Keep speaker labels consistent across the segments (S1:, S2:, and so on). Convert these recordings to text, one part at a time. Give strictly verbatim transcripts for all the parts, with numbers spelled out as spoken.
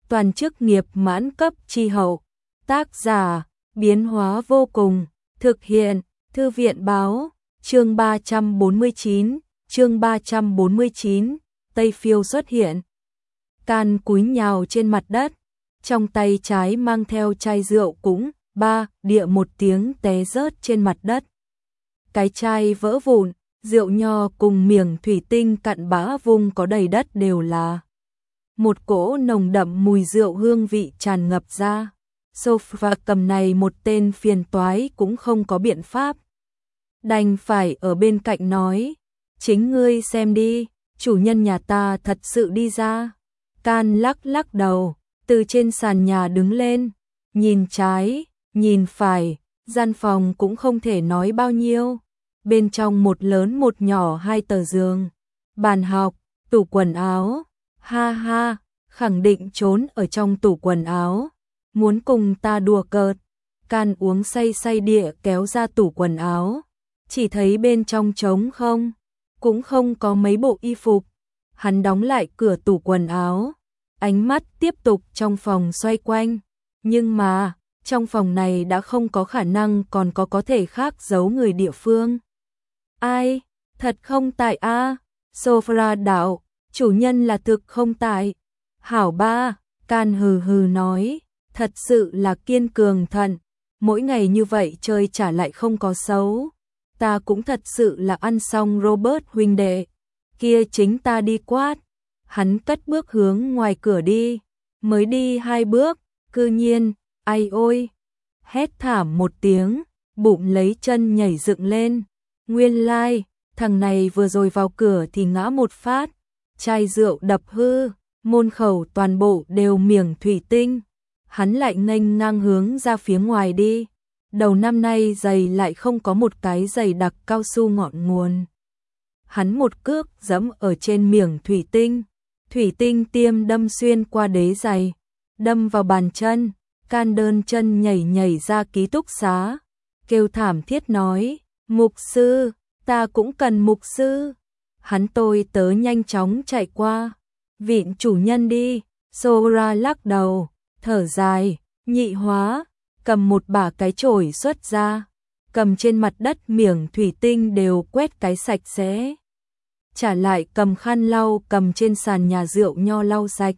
S1: toàn chức nghiệp mãn cấp chi hậu. Tác giả, biến hóa vô cùng, thực hiện, Thư viện báo, chương ba trăm bốn mươi chín, chương ba trăm bốn mươi chín, Tây Phiêu xuất hiện. Can cúi nhào trên mặt đất, trong tay trái mang theo chai rượu cũng, ba, địa một tiếng té rớt trên mặt đất. Cái chai vỡ vụn, rượu nho cùng miếng thủy tinh cặn bã vung có đầy đất đều là. Một cỗ nồng đậm mùi rượu hương vị tràn ngập ra. Sofa cầm này một tên phiền toái cũng không có biện pháp. Đành phải ở bên cạnh nói, chính ngươi xem đi, chủ nhân nhà ta thật sự đi ra. Can lắc lắc đầu, từ trên sàn nhà đứng lên, nhìn trái, nhìn phải, gian phòng cũng không thể nói bao nhiêu. Bên trong một lớn một nhỏ hai tờ giường, bàn học, tủ quần áo, ha ha, khẳng định trốn ở trong tủ quần áo, muốn cùng ta đùa cợt. Can uống say say địa kéo ra tủ quần áo, chỉ thấy bên trong trống không, cũng không có mấy bộ y phục. Hắn đóng lại cửa tủ quần áo, ánh mắt tiếp tục trong phòng xoay quanh, nhưng mà, trong phòng này đã không có khả năng còn có có thể khác giấu người địa phương. Ai? Thật không tại a? À? Sophra đạo, chủ nhân là thực không tại. Hảo ba, Can hừ hừ nói, thật sự là kiên cường thận, mỗi ngày như vậy chơi trả lại không có xấu. Ta cũng thật sự là ăn xong Robert huynh đệ, kia chính ta đi quát. Hắn cất bước hướng ngoài cửa đi, mới đi hai bước, cư nhiên, ai ôi, hét thảm một tiếng, bụng lấy chân nhảy dựng lên. Nguyên lai, like, thằng này vừa rồi vào cửa thì ngã một phát, chai rượu đập hư, môn khẩu toàn bộ đều miếng thủy tinh. Hắn lại nghênh ngang hướng ra phía ngoài đi. Đầu năm nay giày lại không có một cái giày đặc cao su ngọn nguồn. Hắn một cước giẫm ở trên miếng thủy tinh, thủy tinh tiêm đâm xuyên qua đế giày, đâm vào bàn chân. Can đơn chân nhảy nhảy ra ký túc xá, kêu thảm thiết nói, mục sư, ta cũng cần mục sư. Hắn tôi tớ nhanh chóng chạy qua, vịn chủ nhân đi. Sora lắc đầu, thở dài, nhị hóa, cầm một bả cái chổi xuất ra, cầm trên mặt đất miếng thủy tinh đều quét cái sạch sẽ. Trả lại cầm khăn lau cầm trên sàn nhà rượu nho lau sạch,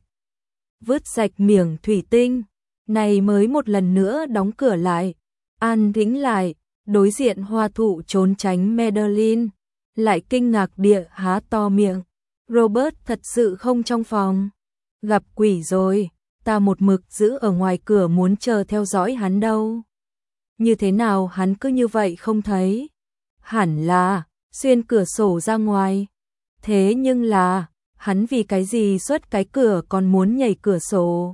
S1: vứt sạch miếng thủy tinh, này mới một lần nữa đóng cửa lại, an tĩnh lại. Đối diện hoa thụ trốn tránh Madeline, lại kinh ngạc địa há to miệng. Robert thật sự không trong phòng. Gặp quỷ rồi, ta một mực giữ ở ngoài cửa muốn chờ theo dõi hắn đâu. Như thế nào hắn cứ như vậy không thấy? Hẳn là, xuyên cửa sổ ra ngoài. Thế nhưng là, hắn vì cái gì xuất cái cửa còn muốn nhảy cửa sổ?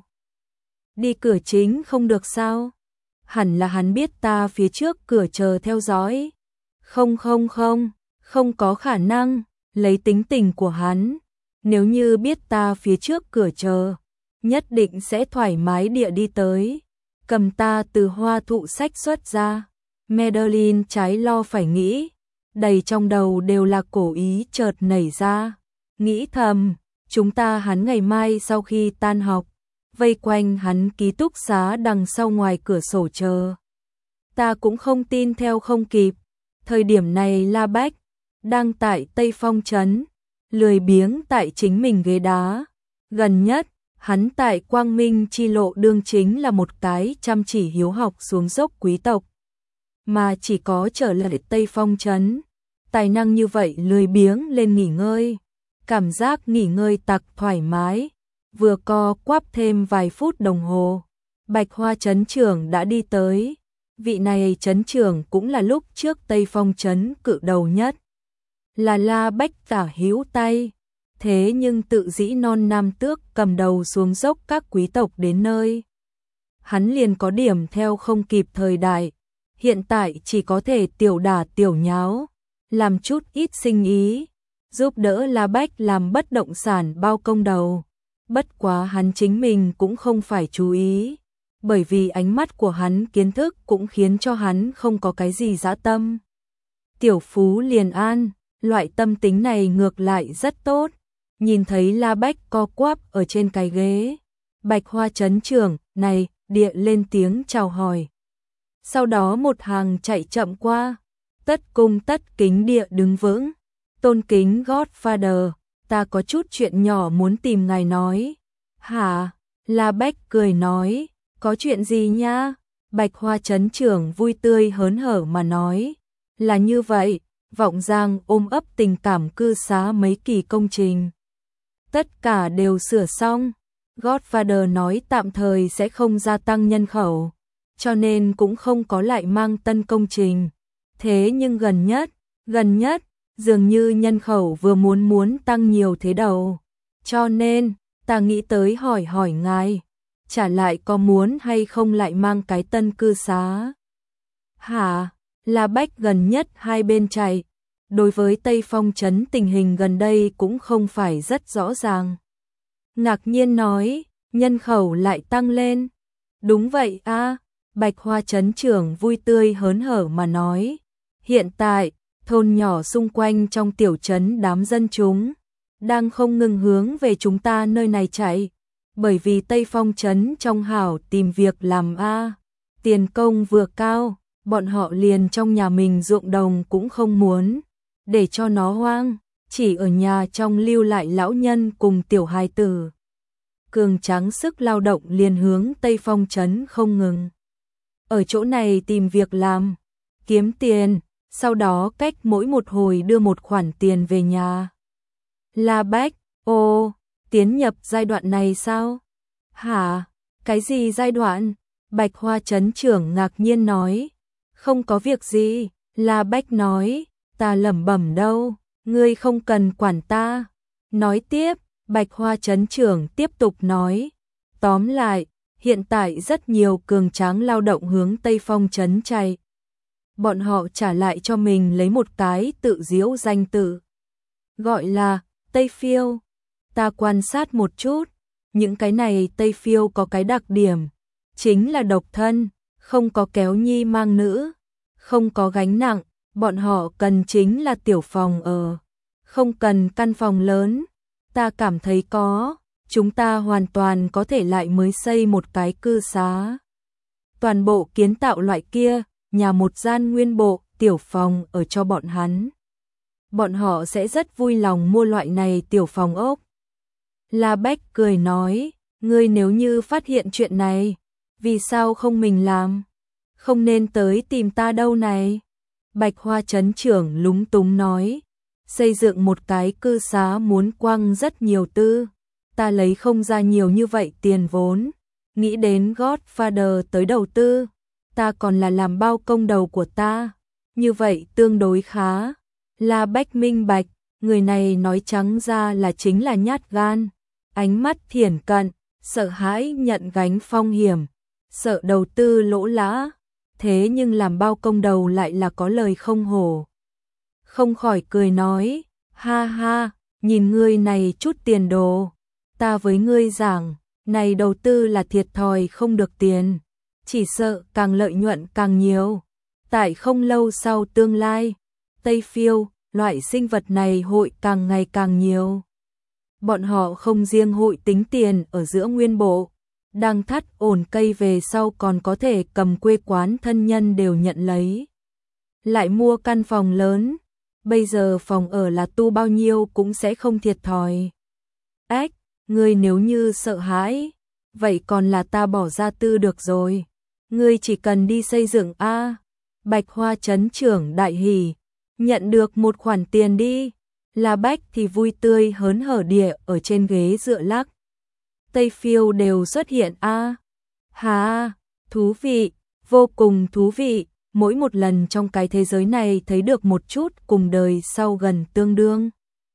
S1: Đi cửa chính không được sao? Hẳn là hắn biết ta phía trước cửa chờ theo dõi. Không không không, không có khả năng, lấy tính tình của hắn. Nếu như biết ta phía trước cửa chờ, nhất định sẽ thoải mái địa đi tới. Cầm ta từ hoa thụ sách xuất ra. Madeline trái lo phải nghĩ, đầy trong đầu đều là cổ ý chợt nảy ra. Nghĩ thầm, chúng ta hắn ngày mai sau khi tan học, vây quanh hắn ký túc xá đằng sau ngoài cửa sổ chờ. Ta cũng không tin theo không kịp. Thời điểm này La Bách đang tại Tây Phong trấn, lười biếng tại chính mình ghế đá. Gần nhất, hắn tại Quang Minh chi lộ đương chính là một cái chăm chỉ hiếu học xuống dốc quý tộc. Mà chỉ có trở lại Tây Phong trấn, tài năng như vậy lười biếng lên nghỉ ngơi. Cảm giác nghỉ ngơi tặc thoải mái. Vừa co quắp thêm vài phút đồng hồ, Bạch Hoa trấn trưởng đã đi tới. Vị này trấn trưởng cũng là lúc trước Tây Phong trấn cự đầu nhất, là La Bách tả hữu tay. Thế nhưng tự dĩ non nam tước cầm đầu xuống dốc các quý tộc đến nơi, hắn liền có điểm theo không kịp thời đại. Hiện tại chỉ có thể tiểu đả tiểu nháo, làm chút ít sinh ý, giúp đỡ La Bách làm bất động sản bao công đầu. Bất quá hắn chính mình cũng không phải chú ý, bởi vì ánh mắt của hắn kiến thức cũng khiến cho hắn không có cái gì dã tâm. Tiểu phú liền an, loại tâm tính này ngược lại rất tốt. Nhìn thấy La Bách co quắp ở trên cái ghế, Bạch Hoa Trấn trưởng, này, địa lên tiếng chào hỏi. Sau đó một hàng chạy chậm qua, tất cung tất kính địa đứng vững. Tôn kính Godfather, ta có chút chuyện nhỏ muốn tìm ngài nói. Hả? La Bách cười nói, có chuyện gì nha? Bạch Hoa Trấn trưởng vui tươi hớn hở mà nói, là như vậy, Vọng Giang ôm ấp tình cảm cư xá mấy kỳ công trình. Tất cả đều sửa xong, Godfather nói tạm thời sẽ không gia tăng nhân khẩu, cho nên cũng không có lại mang tân công trình. Thế nhưng gần nhất, gần nhất, dường như nhân khẩu vừa muốn muốn tăng nhiều thế đầu. Cho nên, ta nghĩ tới hỏi hỏi ngài, trả lại có muốn hay không lại mang cái tân cư xá. Hả? La Bách gần nhất hai bên chạy. Đối với Tây Phong Trấn tình hình gần đây cũng không phải rất rõ ràng. Ngạc nhiên nói, nhân khẩu lại tăng lên. Đúng vậy a, Bạch Hoa Trấn trưởng vui tươi hớn hở mà nói. Hiện tại, thôn nhỏ xung quanh trong tiểu trấn đám dân chúng đang không ngừng hướng về chúng ta nơi này chạy, bởi vì Tây Phong Trấn trong hảo tìm việc làm a, tiền công vừa cao, bọn họ liền trong nhà mình ruộng đồng cũng không muốn để cho nó hoang, chỉ ở nhà trong lưu lại lão nhân cùng tiểu hài tử. Cường tráng sức lao động liền hướng Tây Phong Trấn không ngừng. Ở chỗ này tìm việc làm, kiếm tiền, sau đó cách mỗi một hồi đưa một khoản tiền về nhà. La Bách, ô, tiến nhập giai đoạn này sao? Hả? Cái gì giai đoạn? Bạch Hoa Trấn trưởng ngạc nhiên nói. Không có việc gì, La Bách nói, ta lẩm bẩm đâu, ngươi không cần quản ta. Nói tiếp, Bạch Hoa Trấn trưởng tiếp tục nói, tóm lại, hiện tại rất nhiều cường tráng lao động hướng Tây Phong Trấn chạy. Bọn họ trả lại cho mình lấy một cái tự diễu danh tự, gọi là Tây Phiêu. Ta quan sát một chút, những cái này Tây Phiêu có cái đặc điểm, chính là độc thân, không có kéo nhi mang nữ, không có gánh nặng, bọn họ cần chính là tiểu phòng ở, không cần căn phòng lớn. Ta cảm thấy có, chúng ta hoàn toàn có thể lại mới xây một cái cư xá. Toàn bộ kiến tạo loại kia, nhà một gian nguyên bộ, tiểu phòng ở cho bọn hắn. Bọn họ sẽ rất vui lòng mua loại này tiểu phòng ốc. La Bách cười nói, ngươi nếu như phát hiện chuyện này, vì sao không mình làm? Không nên tới tìm ta đâu này. Bạch Hoa Trấn trưởng lúng túng nói, xây dựng một cái cư xá muốn quăng rất nhiều tư, ta lấy không ra nhiều như vậy tiền vốn, nghĩ đến Godfather tới đầu tư, ta còn là làm bao công đầu của ta, như vậy tương đối khá. La Bách minh bạch, người này nói trắng ra là chính là nhát gan, ánh mắt thiển cận, sợ hãi nhận gánh phong hiểm, sợ đầu tư lỗ lã, thế nhưng làm bao công đầu lại là có lời không hổ. Không khỏi cười nói, ha ha, nhìn ngươi này chút tiền đồ, ta với ngươi giảng, này đầu tư là thiệt thòi không được tiền, chỉ sợ càng lợi nhuận càng nhiều. Tại không lâu sau tương lai, Tây Phiêu, loại sinh vật này hội càng ngày càng nhiều. Bọn họ không riêng hội tính tiền ở giữa nguyên bộ, đang thắt ổn cây về sau còn có thể cầm quê quán thân nhân đều nhận lấy. Lại mua căn phòng lớn, bây giờ phòng ở là tu bao nhiêu cũng sẽ không thiệt thòi. Ách, ngươi nếu như sợ hãi, vậy còn là ta bỏ ra tư được rồi. Ngươi chỉ cần đi xây dựng a. Bạch Hoa Trấn trưởng đại hỉ, nhận được một khoản tiền đi. La Bách thì vui tươi hớn hở địa ở trên ghế dựa lắc. Tây Phiêu đều xuất hiện a. À. Hà, thú vị, vô cùng thú vị, mỗi một lần trong cái thế giới này thấy được một chút cùng đời sau gần tương đương.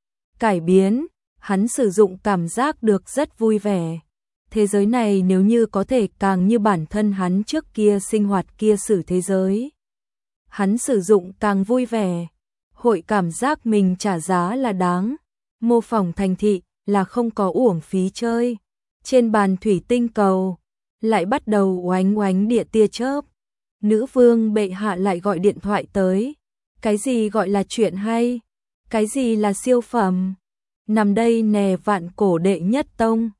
S1: Cải biến, hắn sử dụng cảm giác được rất vui vẻ. Thế giới này nếu như có thể càng như bản thân hắn trước kia sinh hoạt kia xử thế giới. Hắn sử dụng càng vui vẻ, hội cảm giác mình trả giá là đáng, mô phỏng thành thị là không có uổng phí chơi. Trên bàn thủy tinh cầu, lại bắt đầu oánh oánh địa tia chớp. Nữ vương bệ hạ lại gọi điện thoại tới. Cái gì gọi là chuyện hay? Cái gì là siêu phẩm? Nằm đây nè vạn cổ đệ nhất tông.